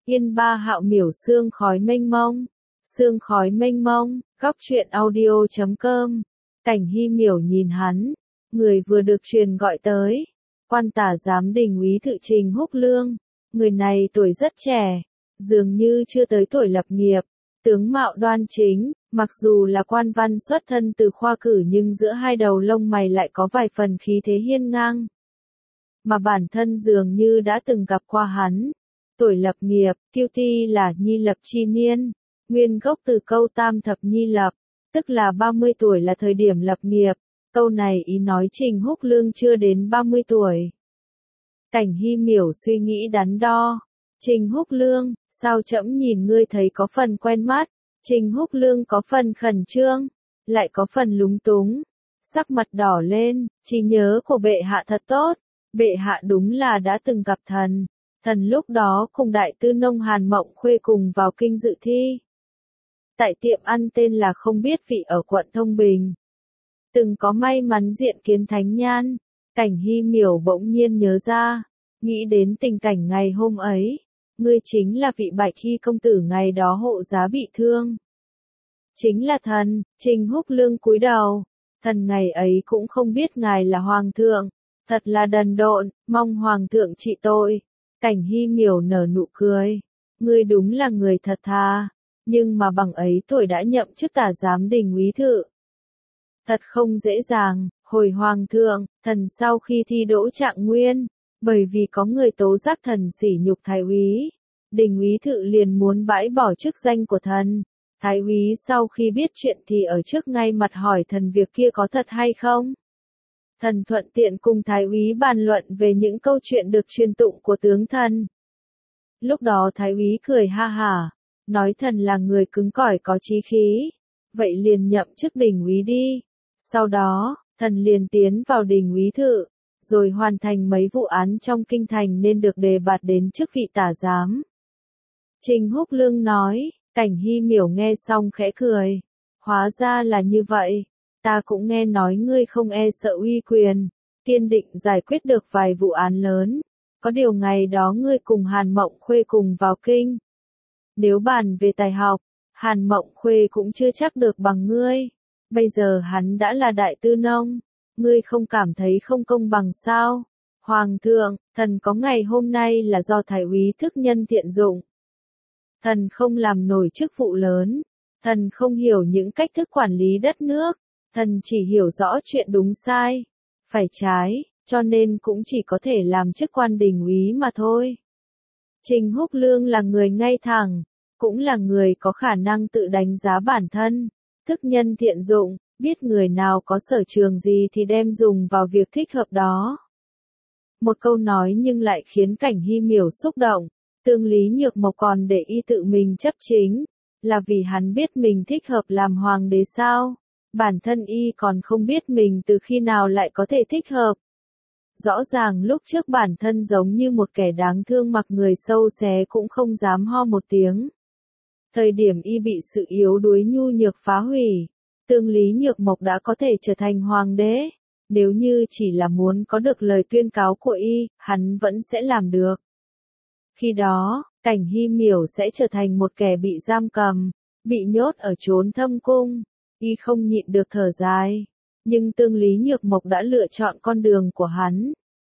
Yên ba hạo miểu sương khói mênh mông. Sương khói mênh mông, góc truyện audio.com. Cảnh Hy miểu nhìn hắn. Người vừa được truyền gọi tới. Quan tả giám đình úy Thự Trình Húc Lương. Người này tuổi rất trẻ. Dường như chưa tới tuổi lập nghiệp. Tướng mạo đoan chính, mặc dù là quan văn xuất thân từ khoa cử nhưng giữa hai đầu lông mày lại có vài phần khí thế hiên ngang. Mà bản thân dường như đã từng gặp qua hắn. Tuổi lập nghiệp, kiêu ti là nhi lập chi niên, nguyên gốc từ câu tam thập nhi lập, tức là 30 tuổi là thời điểm lập nghiệp. Câu này ý nói Trình Húc Lương chưa đến 30 tuổi. Cảnh Hy miểu suy nghĩ đắn đo. Trình Húc Lương, sao trẫm nhìn ngươi thấy có phần quen mắt? Trình Húc Lương có phần khẩn trương, lại có phần lúng túng. Sắc mặt đỏ lên, trí nhớ của bệ hạ thật tốt. Bệ hạ đúng là đã từng gặp thần. Thần lúc đó cùng đại tư nông Hàn Mộng Khuê cùng vào kinh dự thi. Tại tiệm ăn tên là Không Biết Vị ở quận Thông Bình. Từng có may mắn diện kiến thánh nhan. Cảnh Hy miểu bỗng nhiên nhớ ra. Nghĩ đến tình cảnh ngày hôm ấy. Ngươi chính là vị Bạch Hy công tử ngày đó hộ giá bị thương. Chính là thần. Trình Húc Lương cúi đầu. Thần ngày ấy cũng không biết ngài là hoàng thượng. Thật là đần độn, mong hoàng thượng trị tội. Cảnh Hy miểu nở nụ cười. Ngươi đúng là người thật thà. Nhưng mà bằng ấy tuổi đã nhậm chức tả giám đình úy Thự. Thật không dễ dàng. Hồi hoàng thượng, thần sau khi thi đỗ trạng nguyên, bởi vì có người tố giác thần sỉ nhục thái úy, đình úy Thự liền muốn bãi bỏ chức danh của thần. Thái úy sau khi biết chuyện thì ở trước ngay mặt hỏi thần việc kia có thật hay không. Thần thuận tiện cùng thái úy bàn luận về những câu chuyện được truyền tụng của tướng thần. Lúc đó thái úy cười ha hả, nói thần là người cứng cỏi có chí khí, vậy liền nhậm chức đình úy đi. Sau đó, thần liền tiến vào đình úy Thự, rồi hoàn thành mấy vụ án trong kinh thành nên được đề bạt đến chức vị tả giám. Trình Húc Lương nói. Cảnh Hy miểu nghe xong khẽ cười. Hóa ra là như vậy. Ta cũng nghe nói ngươi không e sợ uy quyền, kiên định giải quyết được vài vụ án lớn. Có điều ngày đó ngươi cùng Hàn Mộng Khuê cùng vào kinh. Nếu bàn về tài học, Hàn Mộng Khuê cũng chưa chắc được bằng ngươi. Bây giờ hắn đã là đại tư nông. Ngươi không cảm thấy không công bằng sao? Hoàng thượng, thần có ngày hôm nay là do thái úy thức nhân tiện dụng. Thần không làm nổi chức vụ lớn. Thần không hiểu những cách thức quản lý đất nước. Thần chỉ hiểu rõ chuyện đúng sai, phải trái, cho nên cũng chỉ có thể làm chức quan đình úy mà thôi. Trình Húc Lương là người ngay thẳng, cũng là người có khả năng tự đánh giá bản thân, thức nhân thiện dụng, biết người nào có sở trường gì thì đem dùng vào việc thích hợp đó. Một câu nói nhưng lại khiến Cảnh Hy miểu xúc động. Tương Lý Nhược Mộc còn để y tự mình chấp chính, là vì hắn biết mình thích hợp làm hoàng đế sao? Bản thân y còn không biết mình từ khi nào lại có thể thích hợp. Rõ ràng lúc trước bản thân giống như một kẻ đáng thương mặc người sâu xé cũng không dám ho một tiếng. Thời điểm y bị sự yếu đuối nhu nhược phá hủy, Tương Lý Nhược Mộc đã có thể trở thành hoàng đế. Nếu như chỉ là muốn có được lời tuyên cáo của y, hắn vẫn sẽ làm được. Khi đó, Cảnh Hy miểu sẽ trở thành một kẻ bị giam cầm, bị nhốt ở chốn thâm cung. Y không nhịn được thở dài. Nhưng Tương Lý Nhược Mộc đã lựa chọn con đường của hắn.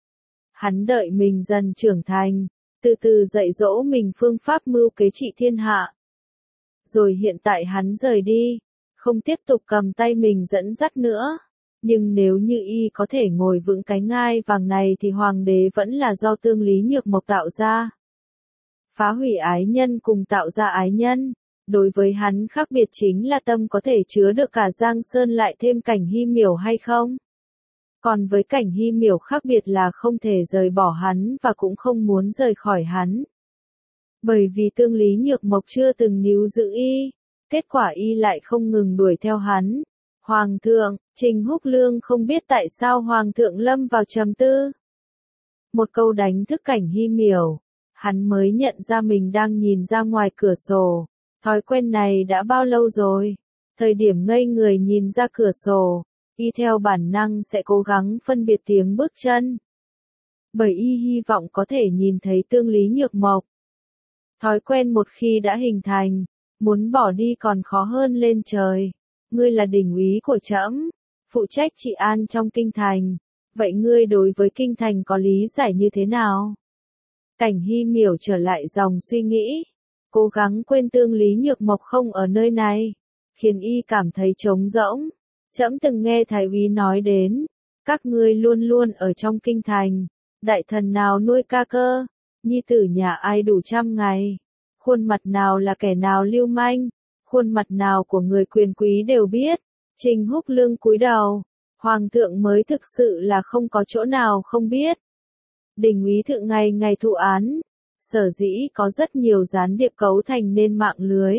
Hắn đợi mình dần trưởng thành, từ từ dạy dỗ mình phương pháp mưu kế trị thiên hạ. Rồi hiện tại hắn rời đi, không tiếp tục cầm tay mình dẫn dắt nữa. Nhưng nếu như y có thể ngồi vững cái ngai vàng này thì hoàng đế vẫn là do Tương Lý Nhược Mộc tạo ra. Phá hủy ái nhân cùng tạo ra ái nhân. Đối với hắn khác biệt chính là tâm có thể chứa được cả Giang Sơn lại thêm Cảnh Hy miểu hay không. Còn với Cảnh Hy miểu khác biệt là không thể rời bỏ hắn và cũng không muốn rời khỏi hắn. Bởi vì Tương Lý Nhược Mộc chưa từng níu giữ y, kết quả y lại không ngừng đuổi theo hắn. Hoàng thượng, Trình Húc Lương không biết tại sao Hoàng thượng lâm vào trầm tư. Một câu đánh thức Cảnh Hy miểu, hắn mới nhận ra mình đang nhìn ra ngoài cửa sổ. Thói quen này đã bao lâu rồi? Thời điểm ngây người nhìn ra cửa sổ, y theo bản năng sẽ cố gắng phân biệt tiếng bước chân. Bởi y hy vọng có thể nhìn thấy Tương Lý Nhược Mộc. Thói quen một khi đã hình thành, muốn bỏ đi còn khó hơn lên trời. Ngươi là đình úy của trẫm, phụ trách trị an trong kinh thành. Vậy ngươi đối với kinh thành có lý giải như thế nào? Cảnh Hy Miểu trở lại dòng suy nghĩ, cố gắng quên Tương Lý Nhược Mộc không ở nơi này, khiến y cảm thấy trống rỗng. Trẫm từng nghe Thái úy nói đến, các ngươi luôn luôn ở trong kinh thành, đại thần nào nuôi ca cơ, nhi tử nhà ai đủ 100 ngày, khuôn mặt nào là kẻ nào lưu manh, khuôn mặt nào của người quyền quý đều biết. Trình Húc Lương cúi đầu, hoàng thượng mới thực sự là không có chỗ nào không biết. Đình úy thượng ngày ngày thụ án, sở dĩ có rất nhiều gián điệp cấu thành nên mạng lưới.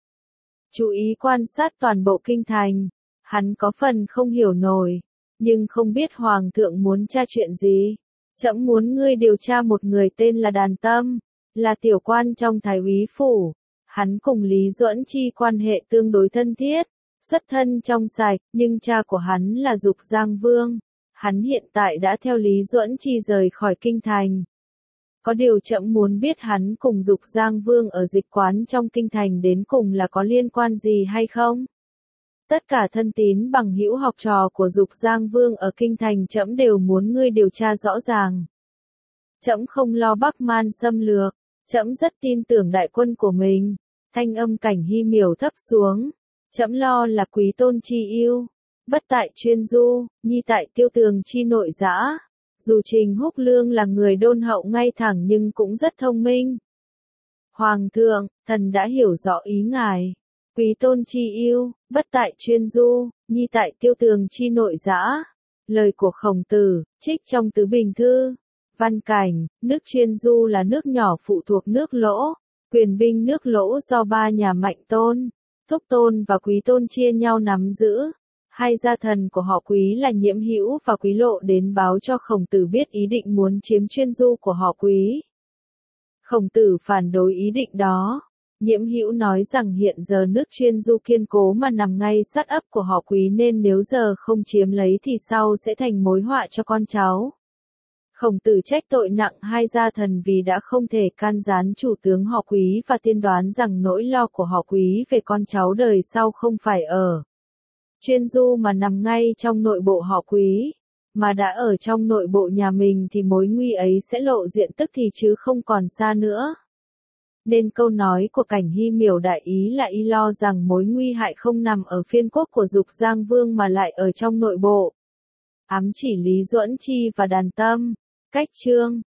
Chú ý quan sát toàn bộ kinh thành, hắn có phần không hiểu nổi, nhưng không biết hoàng thượng muốn tra chuyện gì. Trẫm muốn ngươi điều tra một người tên là Đàn Tâm, là tiểu quan trong Thái úy phủ. Hắn cùng Lý Duẫn Chi quan hệ tương đối thân thiết, xuất thân trong sạch, nhưng cha của hắn là Dục Giang Vương. Hắn hiện tại đã theo Lý Duẫn Chi rời khỏi kinh thành. Có điều trẫm muốn biết hắn cùng Dục Giang Vương ở dịch quán trong kinh thành đến cùng là có liên quan gì hay không? Tất cả thân tín bằng hữu học trò của Dục Giang Vương ở kinh thành trẫm đều muốn ngươi điều tra rõ ràng. Trẫm không lo Bắc Man xâm lược, trẫm rất tin tưởng đại quân của mình. Thanh âm Cảnh Hy Miểu thấp xuống, trẫm lo là Quý Tôn chi yêu, bất tại chuyên du, nhi tại tiêu tường chi nội dã. Dù Trình Húc Lương là người đôn hậu ngay thẳng nhưng cũng rất thông minh. Hoàng thượng, thần đã hiểu rõ ý ngài. Quý Tôn chi yêu, bất tại chuyên du, nhi tại tiêu tường chi nội dã. Lời của Khổng Tử, trích trong Tứ Bình Thư. Văn cảnh, nước chuyên du là nước nhỏ phụ thuộc nước Lỗ. Quyền binh nước Lỗ do 3 nhà Mạnh Tôn, Thúc Tôn và Quý Tôn chia nhau nắm giữ. Hai gia thần của họ Quý là Nhiễm Hữu và Quý Lộ đến báo cho Khổng Tử biết ý định muốn chiếm chuyên du của họ Quý. Khổng Tử phản đối ý định đó. Nhiễm Hữu nói rằng hiện giờ nước chuyên du kiên cố mà nằm ngay sát ấp của họ Quý nên nếu giờ không chiếm lấy thì sau sẽ thành mối họa cho con cháu. Khổng Tử trách tội nặng hai gia thần vì đã không thể can gián chủ tướng họ Quý và tiên đoán rằng nỗi lo của họ Quý về con cháu đời sau không phải ở chuyên du mà nằm ngay trong nội bộ họ Quý, mà đã ở trong nội bộ nhà mình thì mối nguy ấy sẽ lộ diện tức thì chứ không còn xa nữa. Nên câu nói của Cảnh Hy Miểu đại ý là y lo rằng mối nguy hại không nằm ở phiên quốc của Dục Giang Vương mà lại ở trong nội bộ. Ám chỉ Lý Duẫn Chi và Đàn Tâm. Cách chương